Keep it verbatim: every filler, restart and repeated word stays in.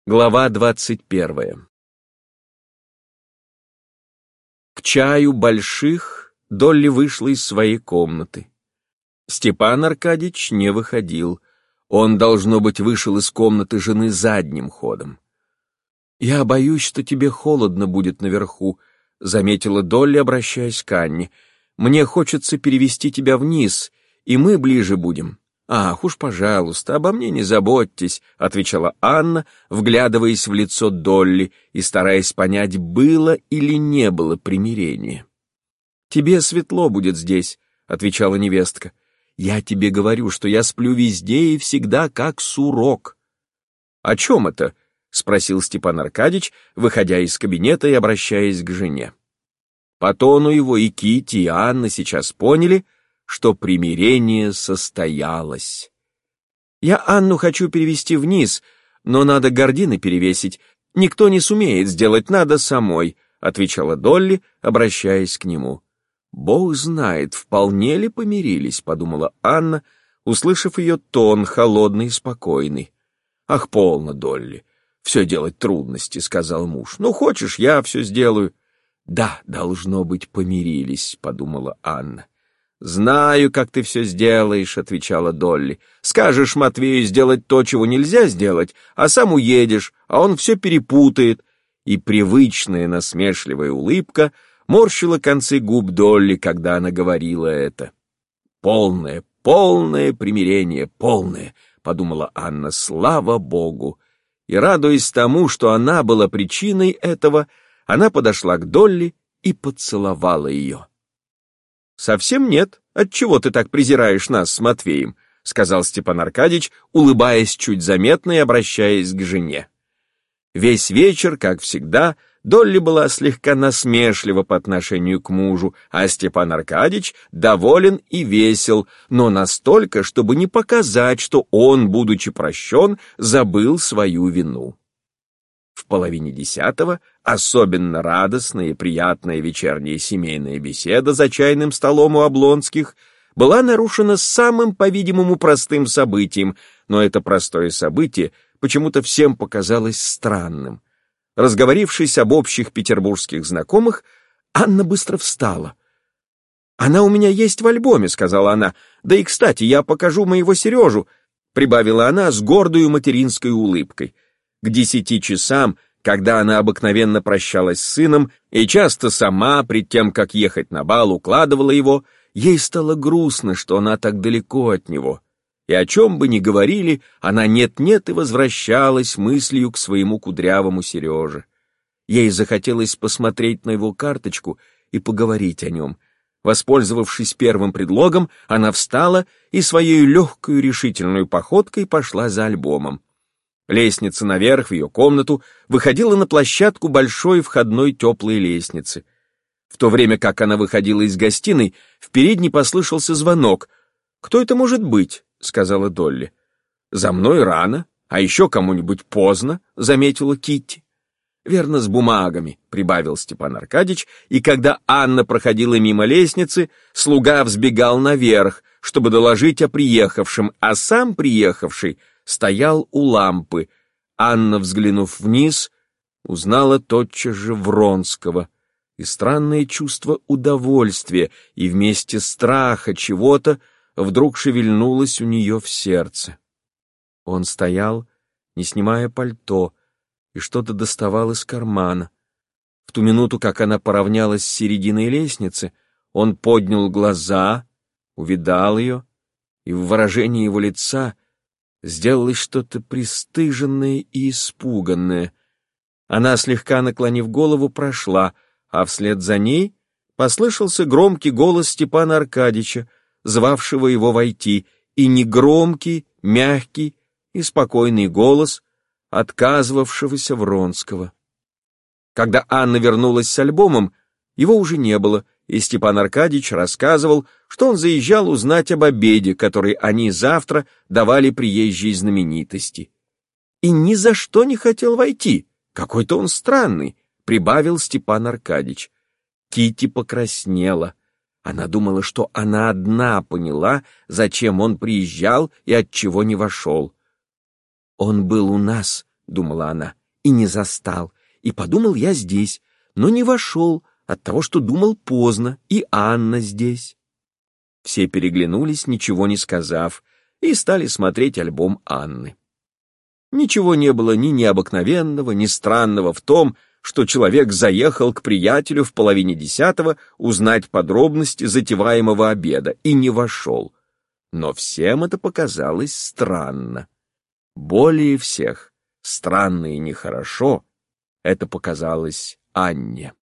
Глава двадцать первая. К чаю больших Долли вышла из своей комнаты. Степан Аркадьич не выходил. Он, должно быть, вышел из комнаты жены задним ходом. «Я боюсь, что тебе холодно будет наверху», — заметила Долли, обращаясь к Анне. «Мне хочется перевести тебя вниз, и мы ближе будем». «Ах, уж, пожалуйста, обо мне не заботьтесь», — отвечала Анна, вглядываясь в лицо Долли и стараясь понять, было или не было примирения. «Тебе светло будет здесь», — отвечала невестка. «Я тебе говорю, что я сплю везде и всегда как сурок». «О чем это?» — спросил Степан Аркадьич, выходя из кабинета и обращаясь к жене. По тону его и Кити, и Анна сейчас поняли, что примирение состоялось. «Я Анну хочу перевести вниз, но надо гардины перевесить. Никто не сумеет сделать, надо самой», — отвечала Долли, обращаясь к нему. «Бог знает, вполне ли помирились», — подумала Анна, услышав ее тон, холодный и спокойный. «Ах, полно, Долли, все делать трудности», — сказал муж. «Ну, хочешь, я все сделаю». «Да, должно быть, помирились», — подумала Анна. «Знаю, как ты все сделаешь», — отвечала Долли. «Скажешь Матвею сделать то, чего нельзя сделать, а сам уедешь, а он все перепутает». И привычная насмешливая улыбка морщила концы губ Долли, когда она говорила это. «Полное, полное примирение, полное», — подумала Анна, — «слава Богу». И, радуясь тому, что она была причиной этого, она подошла к Долли и поцеловала ее. «Совсем нет. Отчего ты так презираешь нас с Матвеем?» — сказал Степан Аркадьич, улыбаясь чуть заметно и обращаясь к жене. Весь вечер, как всегда, Долли была слегка насмешлива по отношению к мужу, а Степан Аркадьич доволен и весел, но настолько, чтобы не показать, что он, будучи прощен, забыл свою вину. В половине десятого особенно радостная и приятная вечерняя семейная беседа за чайным столом у Облонских была нарушена самым, по-видимому, простым событием, но это простое событие почему-то всем показалось странным. Разговорившись об общих петербургских знакомых, Анна быстро встала. «Она у меня есть в альбоме», — сказала она. «Да и, кстати, я покажу моего Сережу», — прибавила она с гордой материнской улыбкой. К десяти часам, когда она обыкновенно прощалась с сыном и часто сама, пред тем, как ехать на бал, укладывала его, ей стало грустно, что она так далеко от него. И о чем бы ни говорили, она нет-нет и возвращалась мыслью к своему кудрявому Сереже. Ей захотелось посмотреть на его карточку и поговорить о нем. Воспользовавшись первым предлогом, она встала и своей легкой решительной походкой пошла за альбомом. Лестница наверх в ее комнату выходила на площадку большой входной теплой лестницы. В то время как она выходила из гостиной, в передней послышался звонок. «Кто это может быть?» — сказала Долли. «За мной рано, а еще кому-нибудь поздно», — заметила Китти. «Верно, с бумагами», — прибавил Степан Аркадьич, и когда Анна проходила мимо лестницы, слуга взбегал наверх, чтобы доложить о приехавшем, а сам приехавший стоял у лампы. Анна, взглянув вниз, узнала тотчас же Вронского, и странное чувство удовольствия и вместе страха чего-то вдруг шевельнулось у нее в сердце. Он стоял, не снимая пальто, и что-то доставал из кармана. В ту минуту, как она поравнялась с серединой лестницы, он поднял глаза, увидал ее, и в выражении его лица сделалось что-то пристыженное и испуганное. Она, слегка наклонив голову, прошла, а вслед за ней послышался громкий голос Степана Аркадьича, звавшего его войти, и негромкий, мягкий и спокойный голос отказывавшегося Вронского. Когда Анна вернулась с альбомом, его уже не было, и Степан Аркадьич рассказывал, что он заезжал узнать об обеде, который они завтра давали приезжей знаменитости. И ни за что не хотел войти. Какой-то он странный, прибавил Степан Аркадьич. Китти покраснела. Она думала, что она одна поняла, зачем он приезжал и отчего не вошел. «Он был у нас», — думала она, — и не застал, и подумал, я здесь, но не вошел от того, что думал поздно, и Анна здесь. Все переглянулись, ничего не сказав, и стали смотреть альбом Анны. Ничего не было ни необыкновенного, ни странного в том, что человек заехал к приятелю в половине десятого узнать подробности затеваемого обеда и не вошел. Но всем это показалось странно. Более всех странно и нехорошо это показалось Анне.